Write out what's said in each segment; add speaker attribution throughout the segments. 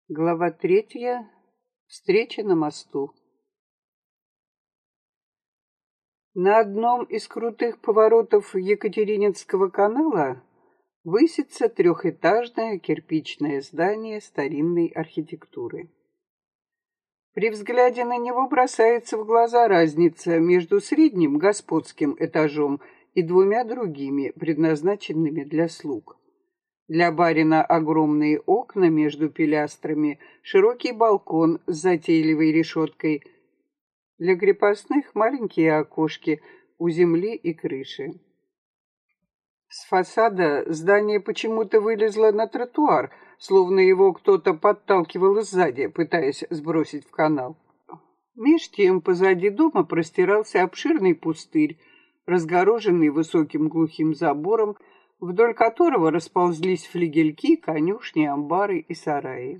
Speaker 1: Глава 3. Встреча на мосту. На одном из крутых поворотов Екатерининского канала высится трехэтажное кирпичное здание старинной архитектуры. При взгляде на него бросается в глаза разница между средним господским этажом и двумя другими, предназначенными для слуг. Для барина огромные окна между пилястрами, широкий балкон с затейливой решеткой. Для крепостных маленькие окошки у земли и крыши. С фасада здание почему-то вылезло на тротуар, словно его кто-то подталкивал сзади, пытаясь сбросить в канал. Меж тем позади дома простирался обширный пустырь, разгороженный высоким глухим забором, вдоль которого расползлись флигельки, конюшни, амбары и сараи.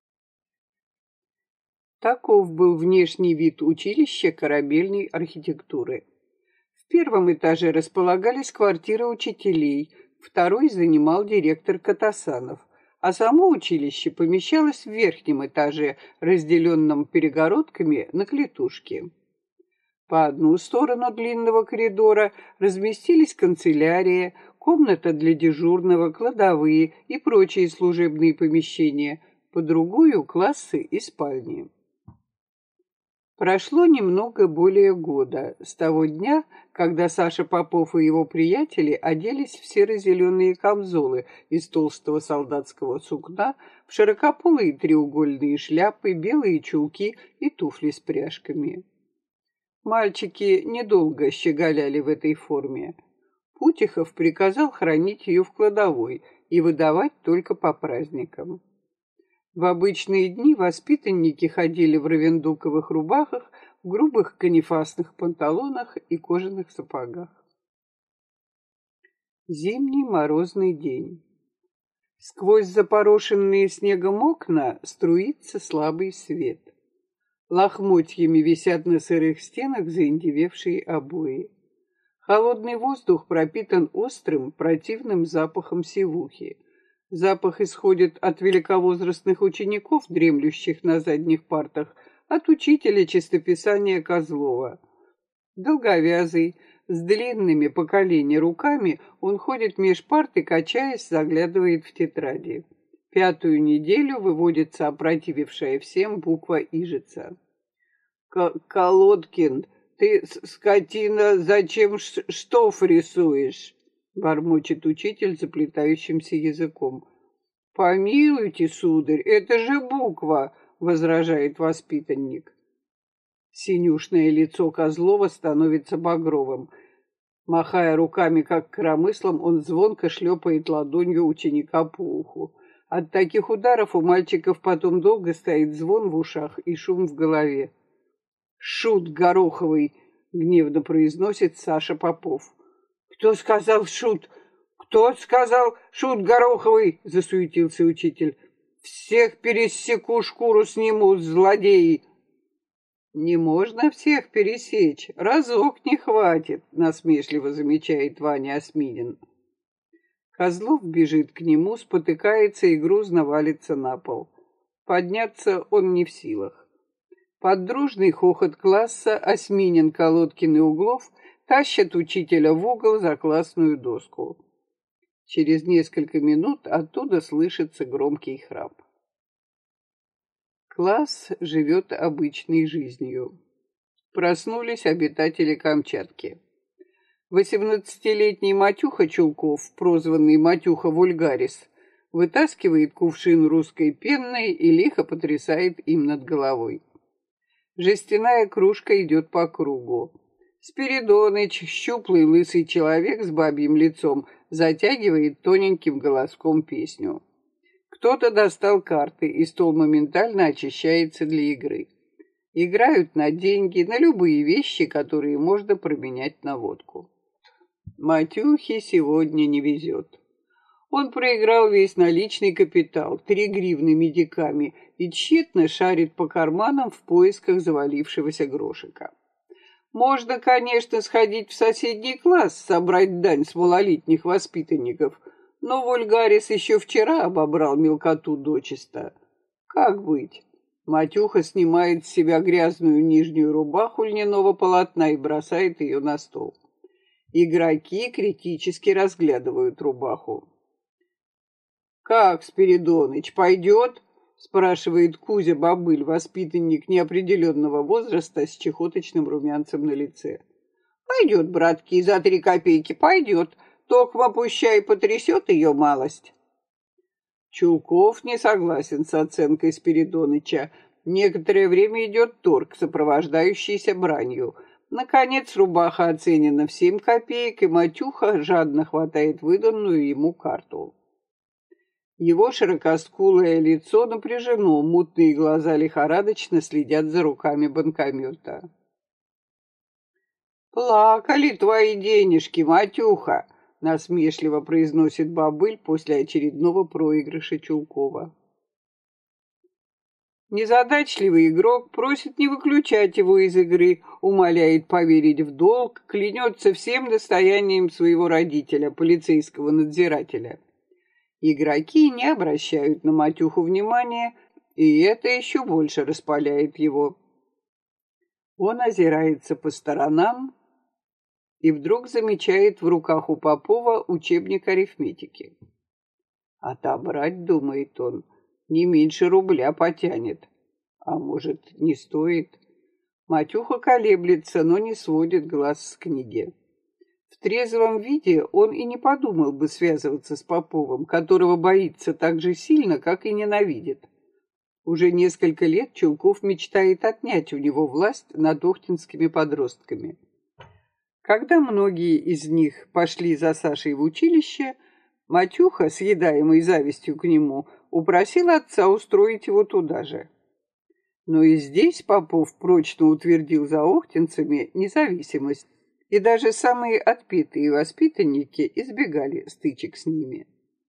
Speaker 1: Таков был внешний вид училища корабельной архитектуры. В первом этаже располагались квартиры учителей, второй занимал директор Катасанов, а само училище помещалось в верхнем этаже, разделенном перегородками на клетушки. По одну сторону длинного коридора разместились канцелярия, комната для дежурного, кладовые и прочие служебные помещения, по другую — классы и спальни. Прошло немного более года с того дня, когда Саша Попов и его приятели оделись в серо-зеленые камзолы из толстого солдатского сукна, в широкополые треугольные шляпы, белые чулки и туфли с пряжками. Мальчики недолго щеголяли в этой форме. Путихов приказал хранить ее в кладовой и выдавать только по праздникам. В обычные дни воспитанники ходили в равендуковых рубахах, в грубых канифасных панталонах и кожаных сапогах. Зимний морозный день. Сквозь запорошенные снегом окна струится слабый свет. Лохмотьями висят на сырых стенах заиндевевшие обои. Холодный воздух пропитан острым, противным запахом сивухи. Запах исходит от великовозрастных учеников, дремлющих на задних партах, от учителя чистописания Козлова. Долговязый, с длинными по колени руками, он ходит меж парт и, качаясь, заглядывает в тетради. 5-ю неделю выводится опротивившая всем буква Ижица. «Колодкин, ты, скотина, зачем штоф рисуешь?» — бормочет учитель заплетающимся языком. «Помилуйте, сударь, это же буква!» — возражает воспитанник. Синюшное лицо Козлова становится багровым. Махая руками, как коромыслом, он звонко шлепает ладонью ученика по уху. От таких ударов у мальчиков потом долго стоит звон в ушах и шум в голове. «Шут Гороховый!» — гневно произносит Саша Попов. «Кто сказал шут? Кто сказал шут Гороховый?» — засуетился учитель. «Всех пересеку, шкуру сниму, злодеи!» «Не можно всех пересечь, разок не хватит», — насмешливо замечает Ваня Осминин. Козлов бежит к нему, спотыкается и грузно валится на пол. Подняться он не в силах. Под дружный хохот класса Осминин, Колодкин и Углов тащат учителя в угол за классную доску. Через несколько минут оттуда слышится громкий храп. Класс живет обычной жизнью. Проснулись обитатели Камчатки. 18-летний Матюха Чулков, прозванный Матюха Вульгарис, вытаскивает кувшин русской пенной и лихо потрясает им над головой. Жестяная кружка идет по кругу. Спиридоныч, щуплый лысый человек с бабьим лицом, затягивает тоненьким голоском песню. Кто-то достал карты, и стол моментально очищается для игры. Играют на деньги, на любые вещи, которые можно променять на водку. Матюхе сегодня не везет. Он проиграл весь наличный капитал, 3 гривны медиками, и тщетно шарит по карманам в поисках завалившегося грошика. Можно, конечно, сходить в соседний класс, собрать дань с малолетних воспитанников, но Вульгарис еще вчера обобрал мелкоту дочисто. Как быть? Матюха снимает с себя грязную нижнюю рубаху льняного полотна и бросает ее на стол. Игроки критически разглядывают рубаху. «Как, Спиридоныч, пойдет?» — спрашивает Кузя Бобыль, воспитанник неопределенного возраста с чехоточным румянцем на лице. «Пойдет, братки, за 3 копейки пойдет, токмо пущай потрясет ее малость». Чулков не согласен с оценкой Спиридоныча. Некоторое время идет торг, сопровождающийся бранью. Наконец рубаха оценена в 7 копеек, и Матюха жадно хватает выданную ему карту. Его широкоскулое лицо напряжено, мутные глаза лихорадочно следят за руками банкомета. «Плакали твои денежки, Матюха!» — насмешливо произносит Бобыль после очередного проигрыша Чулкова. Незадачливый игрок просит не выключать его из игры, умоляет поверить в долг, клянется всем достоянием своего родителя, полицейского надзирателя. Игроки не обращают на Матюху внимания, и это еще больше распаляет его. Он озирается по сторонам и вдруг замечает в руках у Попова учебник арифметики. Отобрать, думает он, не меньше рубля потянет. А может, не стоит? Матюха колеблется, но не сводит глаз с книги. В трезвом виде он и не подумал бы связываться с Поповым, которого боится так же сильно, как и ненавидит. Уже несколько лет Чулков мечтает отнять у него власть над охтинскими подростками. Когда многие из них пошли за Сашей в училище, Матюха, съедаемый завистью к нему, упросил отца устроить его туда же. Но и здесь Попов прочно утвердил за охтинцами независимость, и даже самые отпетые воспитанники избегали стычек с ними.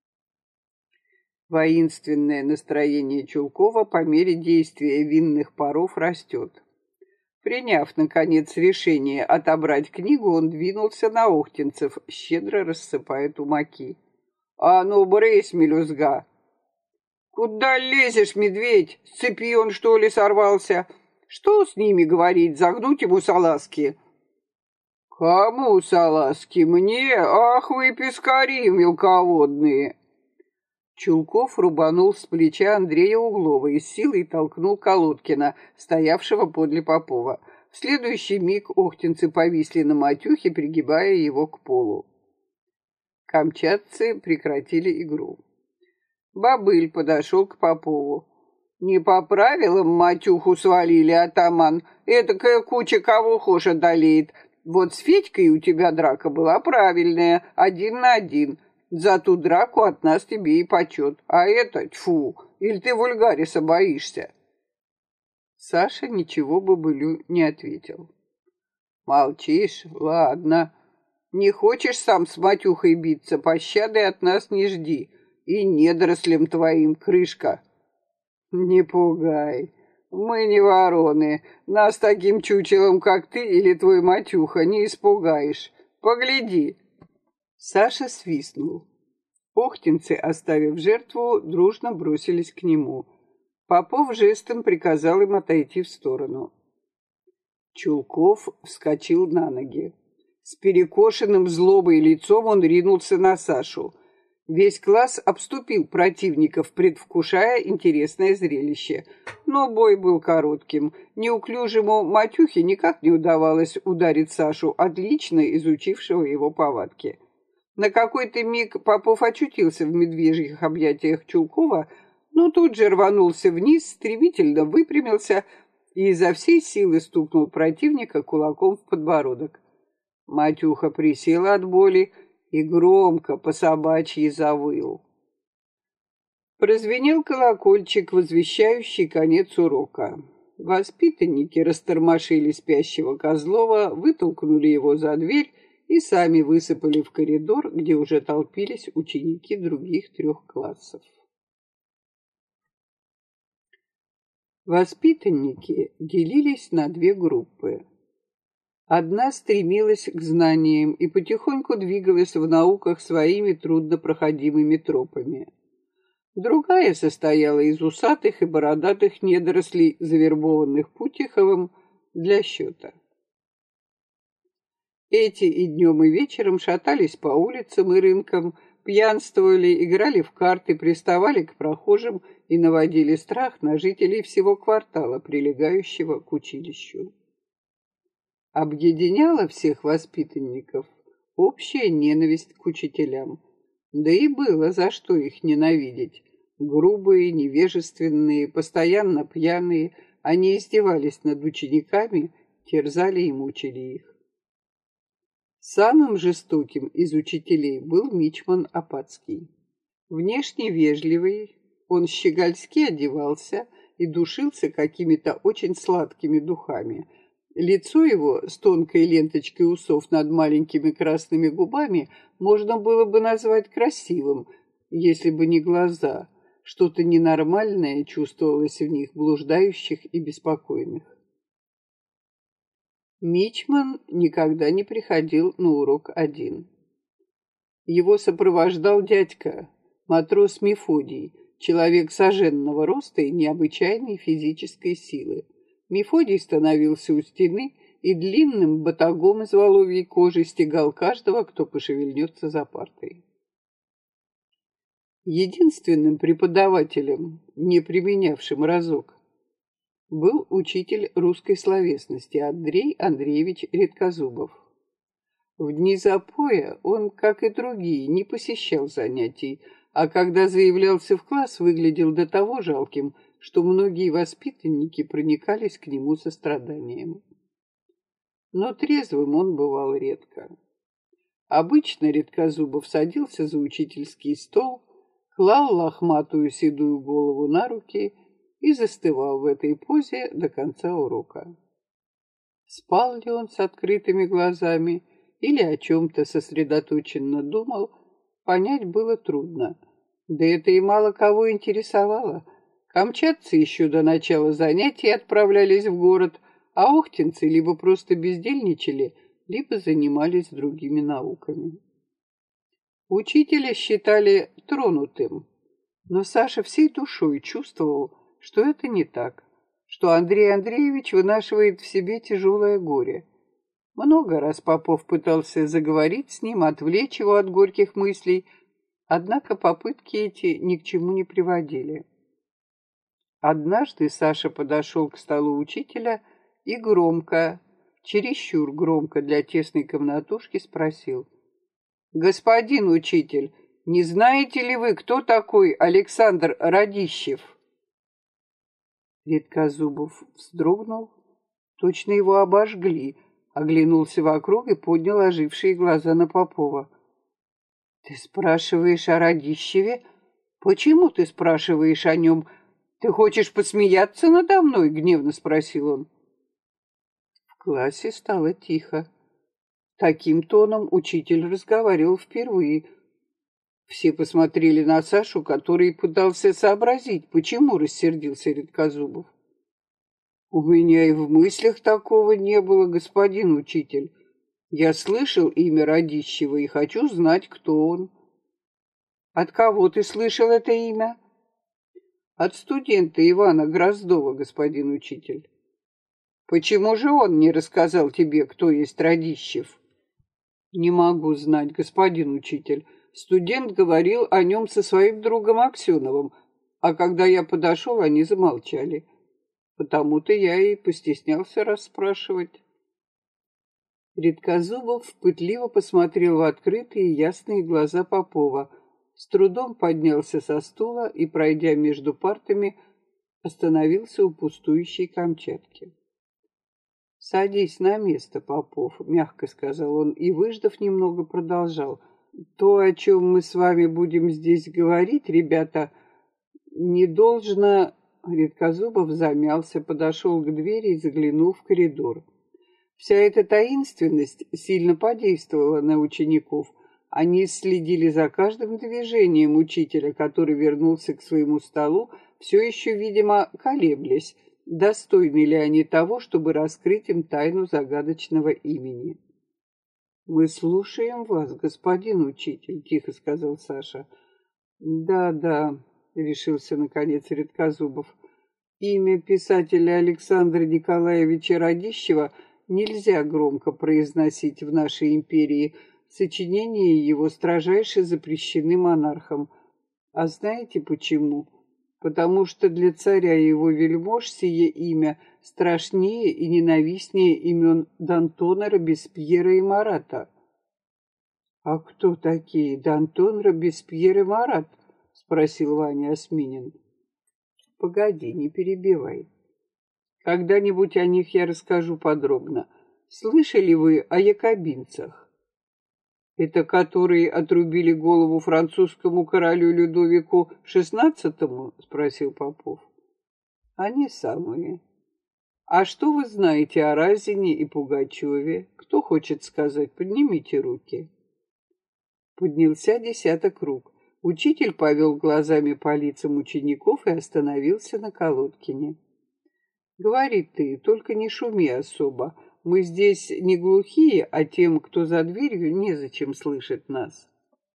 Speaker 1: Воинственное настроение Чулкова по мере действия винных паров растет. Приняв, наконец, решение отобрать книгу, он двинулся на охтинцев, щедро рассыпая тумаки. «А ну, брысь, мелюзга!» «Куда лезешь, медведь? С цепи он, что ли, сорвался? Что с ними говорить, загнуть ему салазки?» «Кому салазки? Мне? Ах вы, пескари мелководные!» Чулков рубанул с плеча Андрея Углова и с силой толкнул Колодкина, стоявшего подле Попова. В следующий миг охтинцы повисли на Матюхе, пригибая его к полу. Камчатцы прекратили игру. Бобыль подошел к Попову. «Не по правилам Матюху свалили, атаман. Этакая куча кого хошь одолеет. Вот с Федькой у тебя драка была правильная, 1 на 1. За ту драку от нас тебе и почет. А это, тьфу, или ты вульгариса боишься?» Саша ничего Бобылю не ответил. «Молчишь? Ладно. Не хочешь сам с Матюхой биться, пощады от нас не жди. И недорослям твоим крышка». «Не пугай. Мы не вороны. Нас таким чучелом, как ты или твой Матюха, не испугаешь. Погляди». Саша свистнул. Охтинцы, оставив жертву, дружно бросились к нему. Попов жестом приказал им отойти в сторону. Чулков вскочил на ноги. С перекошенным злобой лицом он ринулся на Сашу. Весь класс обступил противников, предвкушая интересное зрелище. Но бой был коротким. Неуклюжему Матюхе никак не удавалось ударить Сашу, отлично изучившего его повадки. На какой-то миг Попов очутился в медвежьих объятиях Чулкова, но тут же рванулся вниз, стремительно выпрямился и изо всей силы стукнул противника кулаком в подбородок. Матюха присел от боли и громко по-собачьи завыл. Прозвенел колокольчик, возвещающий конец урока. Воспитанники растормошили спящего Козлова, вытолкнули его за дверь и сами высыпали в коридор, где уже толпились ученики других 3 классов. Воспитанники делились на 2 группы. Одна стремилась к знаниям и потихоньку двигалась в науках своими труднопроходимыми тропами. Другая состояла из усатых и бородатых недорослей, завербованных Путиховым для счета. Эти и днем, и вечером шатались по улицам и рынкам, пьянствовали, играли в карты, приставали к прохожим и наводили страх на жителей всего квартала, прилегающего к училищу. Объединяла всех воспитанников общая ненависть к учителям. Да и было за что их ненавидеть. Грубые, невежественные, постоянно пьяные, они издевались над учениками, терзали и мучили их. Самым жестоким из учителей был мичман Апатский. Внешне вежливый, он щегольски одевался и душился какими-то очень сладкими духами. Лицо его с тонкой ленточкой усов над маленькими красными губами можно было бы назвать красивым, если бы не глаза. Что-то ненормальное чувствовалось в них, блуждающих и беспокойных. Мичман никогда не приходил на урок один. Его сопровождал дядька, матрос Мефодий, человек соженного роста и необычайной физической силы. Мефодий становился у стены и длинным батагом из воловьей кожи стегал каждого, кто пошевельнется за партой. Единственным преподавателем, не применявшим разок, был учитель русской словесности Андрей Андреевич Редкозубов. В дни запоя он, как и другие, не посещал занятий, а когда заявлялся в класс, выглядел до того жалким, что многие воспитанники проникались к нему состраданием. Но трезвым он бывал редко. Обычно Редкозубов садился за учительский стол, клал лохматую седую голову на руки и застывал в этой позе до конца урока. Спал ли он с открытыми глазами или о чем-то сосредоточенно думал, понять было трудно. Да это и мало кого интересовало. Камчатцы еще до начала занятий отправлялись в город, а охтинцы либо просто бездельничали, либо занимались другими науками. Учителя считали тронутым, но Саша всей душой чувствовал, что это не так, что Андрей Андреевич вынашивает в себе тяжелое горе. Много раз Попов пытался заговорить с ним, отвлечь его от горьких мыслей, однако попытки эти ни к чему не приводили. Однажды Саша подошел к столу учителя и громко, чересчур громко для тесной комнатушки спросил: «Господин учитель, не знаете ли вы, кто такой Александр Радищев?» Редкозубов вздрогнул, точно его обожгли, оглянулся вокруг и поднял ожившие глаза на Попова. «Ты спрашиваешь о Радищеве? Почему ты спрашиваешь о нем? Ты хочешь посмеяться надо мной?» — гневно спросил он. В классе стало тихо. Таким тоном учитель разговаривал впервые. Все посмотрели на Сашу, который пытался сообразить, почему рассердился Редкозубов. «У меня и в мыслях такого не было, господин учитель. Я слышал имя Радищева и хочу знать, кто он». «От кого ты слышал это имя?» «От студента Ивана Гроздова, господин учитель». «Почему же он не рассказал тебе, кто есть Радищев?» «Не могу знать, господин учитель. Студент говорил о нем со своим другом Аксеновым, а когда я подошел, они замолчали. Потому-то я и постеснялся расспрашивать». Редкозубов пытливо посмотрел в открытые ясные глаза Попова, с трудом поднялся со стула и, пройдя между партами, остановился у пустующей Камчатки. «Садись на место, Попов», — мягко сказал он, и, выждав немного, продолжал. «То, о чем мы с вами будем здесь говорить, ребята, не должно...» Редкозубов замялся, подошел к двери и заглянул в коридор. Вся эта таинственность сильно подействовала на учеников. Они следили за каждым движением учителя, который вернулся к своему столу, все еще, видимо, колеблясь, достойны ли они того, чтобы раскрыть им тайну загадочного имени. «Мы слушаем вас, господин учитель», — тихо сказал Саша. «Да, решился наконец Редкозубов. Имя писателя Александра Николаевича Радищева нельзя громко произносить в нашей империи. Сочинения его строжайше запрещены монархом. А знаете почему? Потому что для царя и его вельмож сие имя страшнее и ненавистнее имен Д'Антона, Робеспьера и Марата. «А кто такие Д'Антон, Робеспьер и Марат?» — спросил Ваня Осминин. «Погоди, не перебивай. Когда-нибудь о них я расскажу подробно. Слышали вы о якобинцах?» «Это которые отрубили голову французскому королю Людовику XVI?» — спросил Попов. «Они самые. А что вы знаете о Разине и Пугачеве? Кто хочет сказать? Поднимите руки». Поднялся десяток рук. Учитель повел глазами по лицам учеников и остановился на Колодкине. «Говори ты, только не шуми особо. Мы здесь не глухие, а тем, кто за дверью, незачем слышать нас».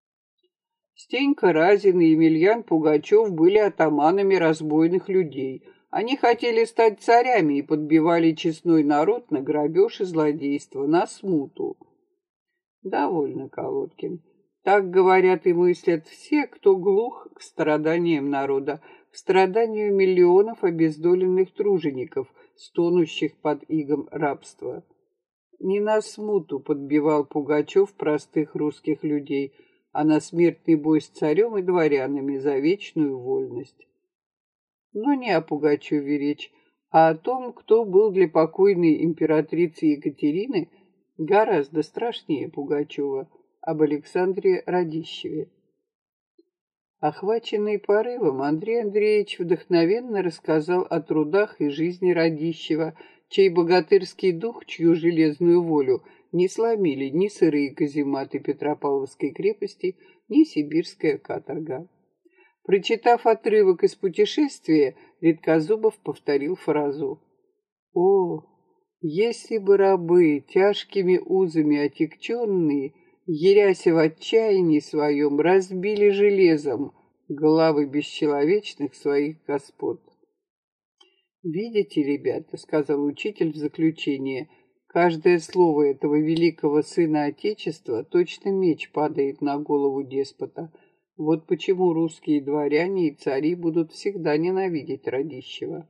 Speaker 1: Стенька Разин и Емельян Пугачев были атаманами разбойных людей. Они хотели стать царями и подбивали честной народ на грабеж и злодейство, на смуту. «Довольно, Колодкин. Так говорят и мыслят все, кто глух к страданиям народа, к страданию миллионов обездоленных тружеников, стонущих под игом рабства. Не на смуту подбивал Пугачев простых русских людей, а на смертный бой с царем и дворянами за вечную вольность. Но не о Пугачеве речь, а о том, кто был для покойной императрицы Екатерины гораздо страшнее Пугачева, об Александре Радищеве. Охваченный порывом, Андрей Андреевич вдохновенно рассказал о трудах и жизни Радищева, чей богатырский дух, чью железную волю не сломили ни сырые казематы Петропавловской крепости, ни сибирская каторга. Прочитав отрывок из путешествия, Редкозубов повторил фразу: «О, если бы рабы, тяжкими узами отягченные, яряся в отчаянии своем, разбили железом главы бесчеловечных своих господ». «Видите, ребята, — сказал учитель в заключение, — каждое слово этого великого сына Отечества точно меч падает на голову деспота. Вот почему русские дворяне и цари будут всегда ненавидеть Радищева».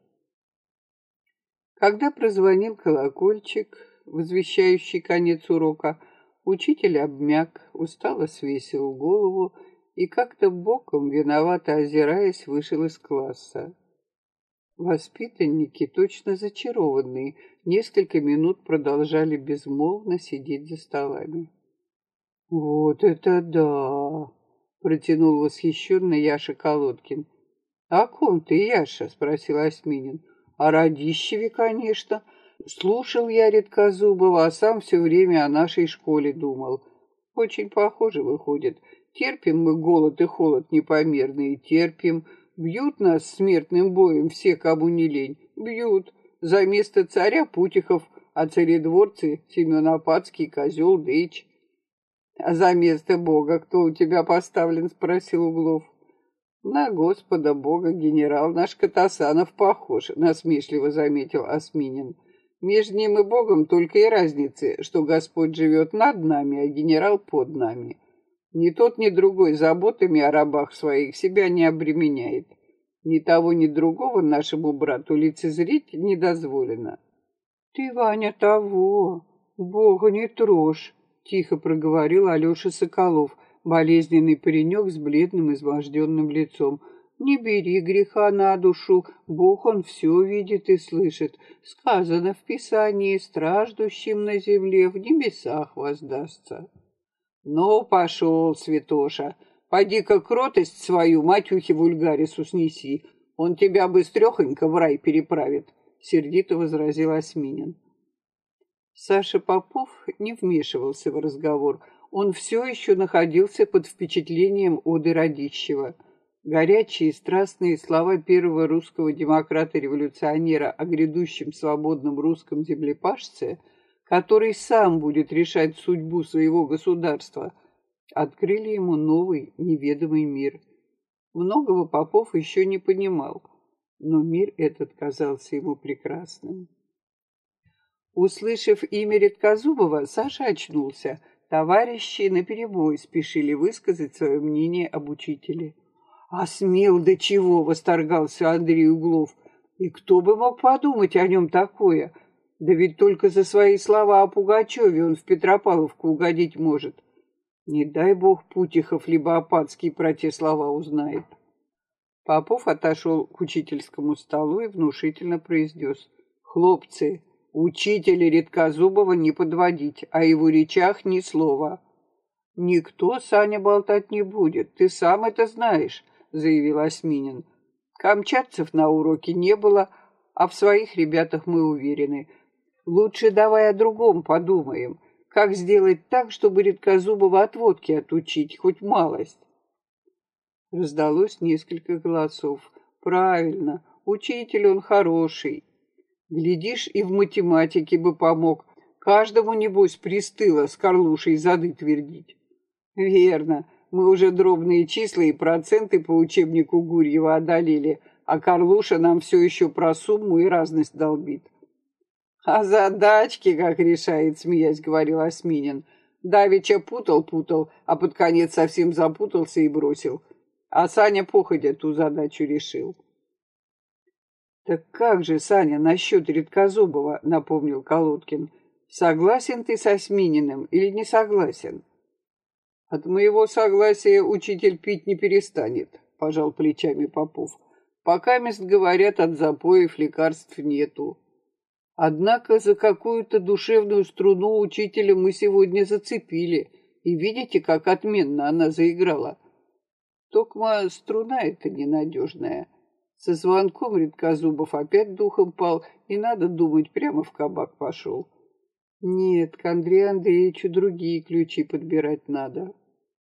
Speaker 1: Когда прозвонил колокольчик, возвещающий конец урока, учитель обмяк, устало свесил голову и как-то боком, виновато озираясь, вышел из класса. Воспитанники, точно зачарованные, несколько минут продолжали безмолвно сидеть за столами. «Вот это да!» — протянул восхищенно Яша Колодкин. «О ком ты, Яша?» — спросил Осминин. «О Радищеве, конечно. Слушал я Редкозубова, а сам все время о нашей школе думал. Очень похоже выходит. Терпим мы голод и холод непомерные, терпим. Бьют нас смертным боем все, кому не лень. Бьют. За место царя Путихов, а царедворцы Семен Апатский, Козел, Дыч». «А за место Бога кто у тебя поставлен?» — спросил Углов. «На Господа Бога генерал наш Катасанов похож», — насмешливо заметил Осминин. «Между ним и Богом только и разницы, что Господь живет над нами, а генерал под нами. Ни тот, ни другой заботами о рабах своих себя не обременяет. Ни того, ни другого нашему брату лицезреть не дозволено». «Ты, Ваня, того, Бога не трожь», — тихо проговорил Алеша Соколов, болезненный паренек с бледным изможденным лицом. «Не бери греха на душу, Бог он все видит и слышит. Сказано в Писании: страждущим на земле в небесах воздастся». «Ну, пошел, святоша, поди-ка кротость свою матюхе вульгарису снеси, он тебя быстрехонько в рай переправит», — сердито возразил Осминин. Саша Попов не вмешивался в разговор. Он все еще находился под впечатлением оды Радищева. Горячие и страстные слова первого русского демократа-революционера о грядущем свободном русском землепашце, который сам будет решать судьбу своего государства, открыли ему новый неведомый мир. Многого Попов еще не понимал, но мир этот казался ему прекрасным. Услышав имя Редкозубова, Саша очнулся. Товарищи наперебой спешили высказать свое мнение об учителе. «А смел до чего!» — восторгался Андрей Углов. «И кто бы мог подумать о нем такое? Да ведь только за свои слова о Пугачеве он в Петропавловку угодить может. Не дай бог Путихов либо Опадский про те слова узнает». Попов отошел к учительскому столу и внушительно произнес: «Хлопцы, учителя Редкозубова не подводить, о его речах ни слова». «Никто, Саня, болтать не будет, ты сам это знаешь», — заявил Осминин. «Камчатцев на уроке не было, а в своих ребятах мы уверены. Лучше давай о другом подумаем. Как сделать так, чтобы Редкозубова от водки отучить, хоть малость?» Раздалось несколько голосов. «Правильно, учитель он хороший. Глядишь, и в математике бы помог. Каждому, небось, пристыло с Карлушей зады твердить». «Верно, мы уже дробные числа и проценты по учебнику Гурьева одолели, а Карлуша нам все еще про сумму и разность долбит». «А задачки, как решает, смеясь, говорил Осминин. Давеча путал, а под конец совсем запутался и бросил. А Саня походя ту задачу решил». «Так как же, Саня, насчет Редкозубова?» — напомнил Колодкин. «Согласен ты с Осмининым или не согласен?» «От моего согласия учитель пить не перестанет», — пожал плечами Попов. «Пока, мест говорят, от запоев лекарств нету. Однако за какую-то душевную струну учителя мы сегодня зацепили, и видите, как отменно она заиграла. Токма струна эта ненадежная. Со звонком Редкозубов опять духом пал, и, надо думать, прямо в кабак пошел. Нет, к Андрею Андреевичу другие ключи подбирать надо».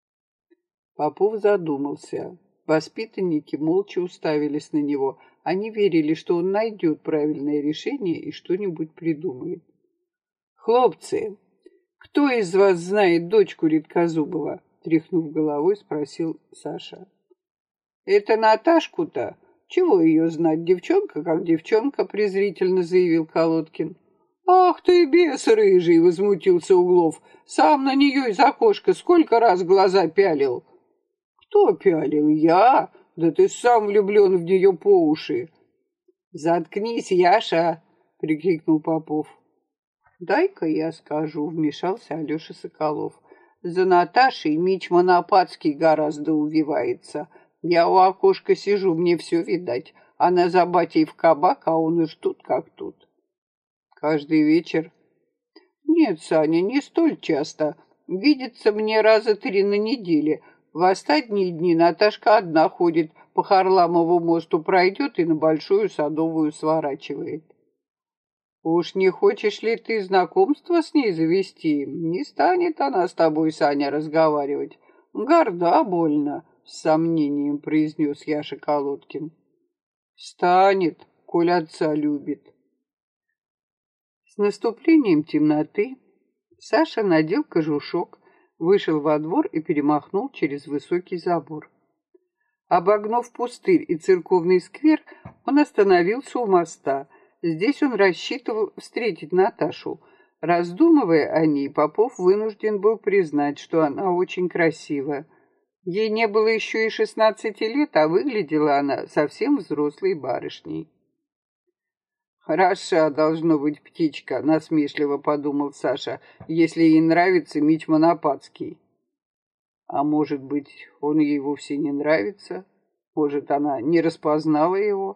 Speaker 1: Попов задумался. Воспитанники молча уставились на него. Они верили, что он найдет правильное решение и что-нибудь придумает. «Хлопцы, кто из вас знает дочку Редкозубова?» Тряхнув головой, спросил Саша. «Это Наташку-то? Чего ее знать? Девчонка как девчонка», презрительно заявил Колодкин. «Ах ты, бес рыжий!» — возмутился Углов. «Сам на нее из окошка сколько раз глаза пялил». «Кто пялил? Я? Да ты сам влюблен в нее по уши». «Заткнись, Яша!» — прикрикнул Попов. «Дай-ка я скажу», — вмешался Алеша Соколов. «За Наташей мичман Опадский гораздо увивается. Я у окошка сижу, мне все видать. Она за батей в кабак, а он уж тут как тут». «Каждый вечер?» «Нет, Саня, не столь часто. Видится мне раза 3 на неделе. В остальные дни Наташка одна ходит, по Харламову мосту пройдет и на Большую Садовую сворачивает». «Уж не хочешь ли ты знакомство с ней завести? Не станет она с тобой, Саня, разговаривать. Горда больно», — с сомнением произнес Яша Колодкин. «Станет, коль отца любит». С наступлением темноты Саша надел кожушок, вышел во двор и перемахнул через высокий забор. Обогнув пустырь и церковный сквер, он остановился у моста. Здесь он рассчитывал встретить Наташу. Раздумывая о ней, Попов вынужден был признать, что она очень красива. Ей не было еще и 16 лет, а выглядела она совсем взрослой барышней. «Хороша должно быть птичка», — насмешливо подумал Саша, «если ей нравится мичман Опадский». А может быть, он ей вовсе не нравится? Может, она не распознала его?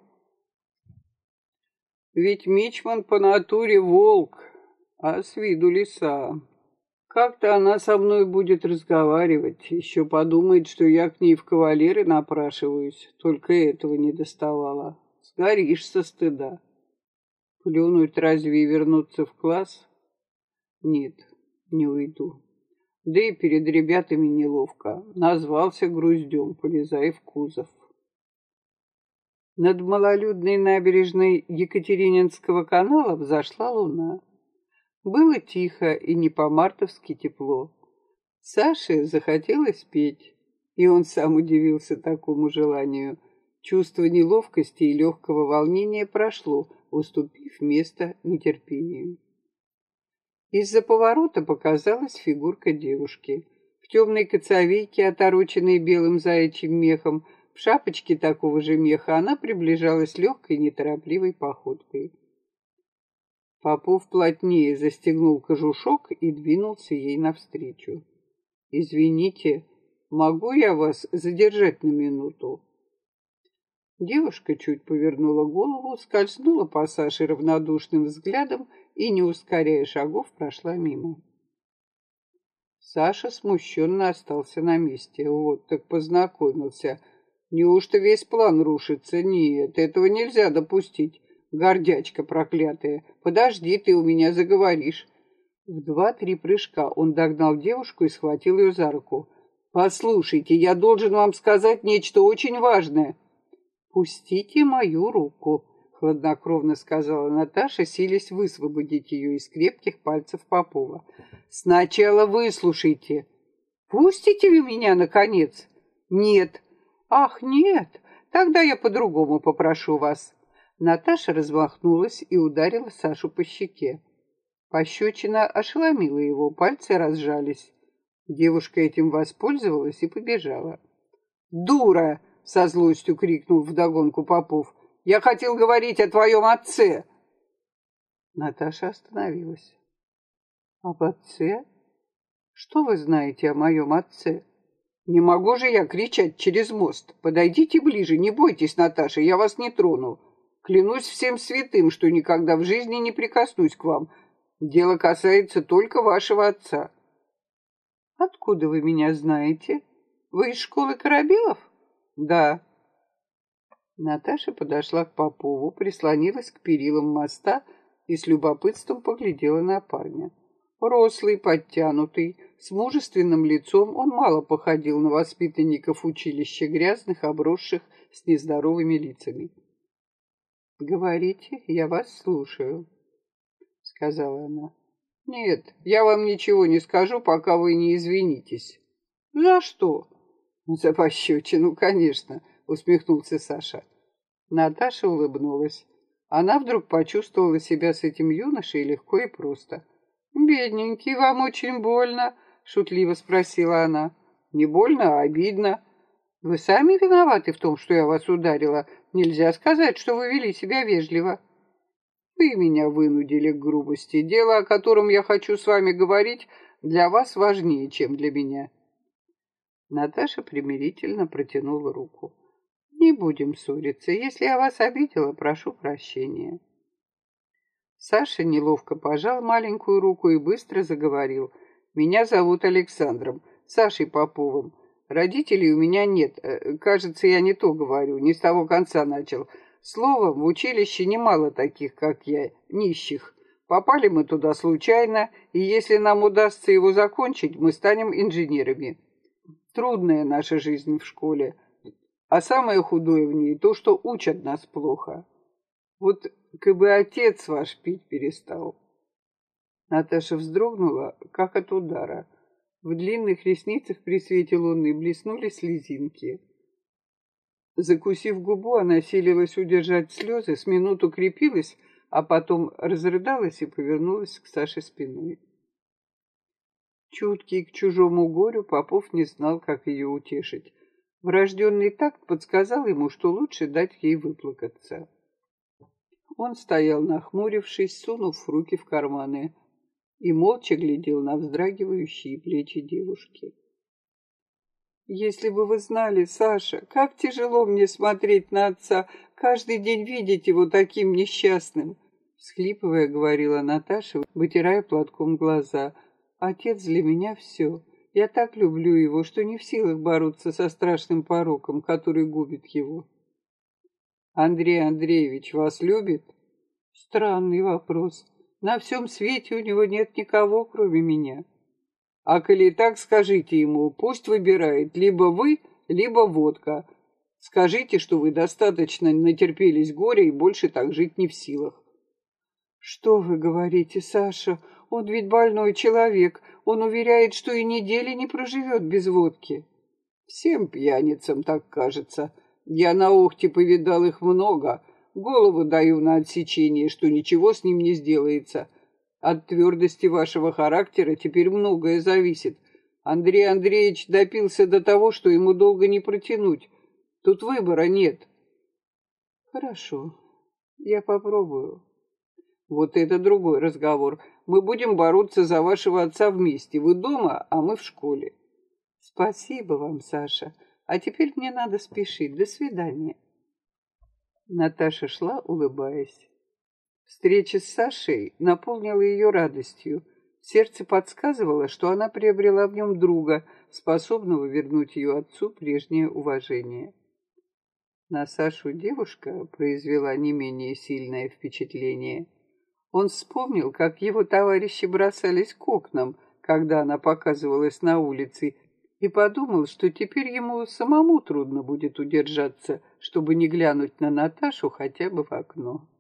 Speaker 1: Ведь мичман по натуре волк, а с виду лиса. Как-то она со мной будет разговаривать, еще подумает, что я к ней в кавалеры напрашиваюсь, только этого не доставало. Сгоришь со стыда. Плюнуть разве и вернуться в класс? Нет, не уйду. Да и перед ребятами неловко. Назвался груздем, полезай в кузов. Над малолюдной набережной Екатерининского канала взошла луна. Было тихо и не по-мартовски тепло. Саше захотелось петь. И он сам удивился такому желанию. Чувство неловкости и легкого волнения прошло, уступив место нетерпению. Из-за поворота показалась фигурка девушки. В темной коцовейке, отороченной белым заячьим мехом, в шапочке такого же меха, она приближалась легкой, неторопливой походкой. Попов плотнее застегнул кожушок и двинулся ей навстречу. «Извините, могу я вас задержать на минуту?» Девушка чуть повернула голову, скользнула по Саше равнодушным взглядом и, не ускоряя шагов, прошла мимо. Саша смущенно остался на месте. Вот так познакомился. Неужто весь план рушится? Нет, этого нельзя допустить. Гордячка проклятая. Подожди, ты у меня заговоришь. В 2-3 прыжка он догнал девушку и схватил ее за руку. «Послушайте, я должен вам сказать нечто очень важное». «Пустите мою руку», — хладнокровно сказала Наташа, силясь высвободить ее из крепких пальцев Попова. «Сначала выслушайте». «Пустите вы меня, наконец?» «Нет». «Ах, нет, тогда я по-другому попрошу вас». Наташа размахнулась и ударила Сашу по щеке. Пощечина ошеломила его, пальцы разжались. Девушка этим воспользовалась и побежала. «Дура!» — со злостью крикнул вдогонку Попов. «Я хотел говорить о твоем отце!» Наташа остановилась. «Об отце? Что вы знаете о моем отце?» «Не могу же я кричать через мост. Подойдите ближе, не бойтесь, Наташа, я вас не трону. Клянусь всем святым, что никогда в жизни не прикоснусь к вам. Дело касается только вашего отца». «Откуда вы меня знаете? Вы из школы Корабелов?» «Да». Наташа подошла к Попову, прислонилась к перилам моста и с любопытством поглядела на парня. Рослый, подтянутый, с мужественным лицом, он мало походил на воспитанников училища, грязных, обросших с нездоровыми лицами. «Говорите, я вас слушаю», — сказала она. «Нет, я вам ничего не скажу, пока вы не извинитесь». «За что?» «За пощечину, конечно», — усмехнулся Саша. Наташа улыбнулась. Она вдруг почувствовала себя с этим юношей легко и просто. «Бедненький, вам очень больно?» — шутливо спросила она. «Не больно, а обидно. Вы сами виноваты в том, что я вас ударила. Нельзя сказать, что вы вели себя вежливо. Вы меня вынудили к грубости. Дело, о котором я хочу с вами говорить, для вас важнее, чем для меня». Наташа примирительно протянула руку. «Не будем ссориться. Если я вас обидела, прошу прощения». Саша неловко пожал маленькую руку и быстро заговорил. «Меня зовут Александром, Сашей Поповым. Родителей у меня нет. Кажется, я не то говорю, не с того конца начал. Словом, в училище немало таких, как я, нищих. Попали мы туда случайно, и если нам удастся его закончить, мы станем инженерами. Трудная наша жизнь в школе, а самое худое в ней то, что учат нас плохо. Вот как бы отец ваш пить перестал». Наташа вздрогнула, как от удара. В длинных ресницах при свете луны блеснули слезинки. Закусив губу, она силилась удержать слезы, с минуту крепилась, а потом разрыдалась и повернулась к Саше спиной. Чуткий к чужому горю, Попов не знал, как ее утешить. Врожденный такт подсказал ему, что лучше дать ей выплакаться. Он стоял, нахмурившись, сунув руки в карманы, и молча глядел на вздрагивающие плечи девушки. «Если бы вы знали, Саша, как тяжело мне смотреть на отца, каждый день видеть его таким несчастным!» Всхлипывая, говорила Наташа, вытирая платком глаза. «Отец для меня все. Я так люблю его, что не в силах бороться со страшным пороком, который губит его». «Андрей Андреевич вас любит?» «Странный вопрос. На всем свете у него нет никого, кроме меня». «А коли так, скажите ему, пусть выбирает либо вы, либо водка. Скажите, что вы достаточно натерпелись горя и больше так жить не в силах». «Что вы говорите, Саша? Он ведь больной человек. Он уверяет, что и недели не проживет без водки». Всем пьяницам так кажется. Я на Охте повидал их много. Голову даю на отсечение, что ничего с ним не сделается. От твердости вашего характера теперь многое зависит. Андрей Андреевич допился до того, что ему долго не протянуть. Тут выбора нет. Хорошо, я попробую. Вот это другой разговор. Мы будем бороться за вашего отца вместе. Вы дома, а мы в школе. Спасибо вам, Саша. А теперь мне надо спешить. До свидания. Наташа шла, улыбаясь. Встреча с Сашей наполнила ее радостью. Сердце подсказывало, что она приобрела в нем друга, способного вернуть ее отцу прежнее уважение. На Сашу девушка произвела не менее сильное впечатление. Он вспомнил, как его товарищи бросались к окнам, когда она показывалась на улице, и подумал, что теперь ему самому трудно будет удержаться, чтобы не глянуть на Наташу хотя бы в окно.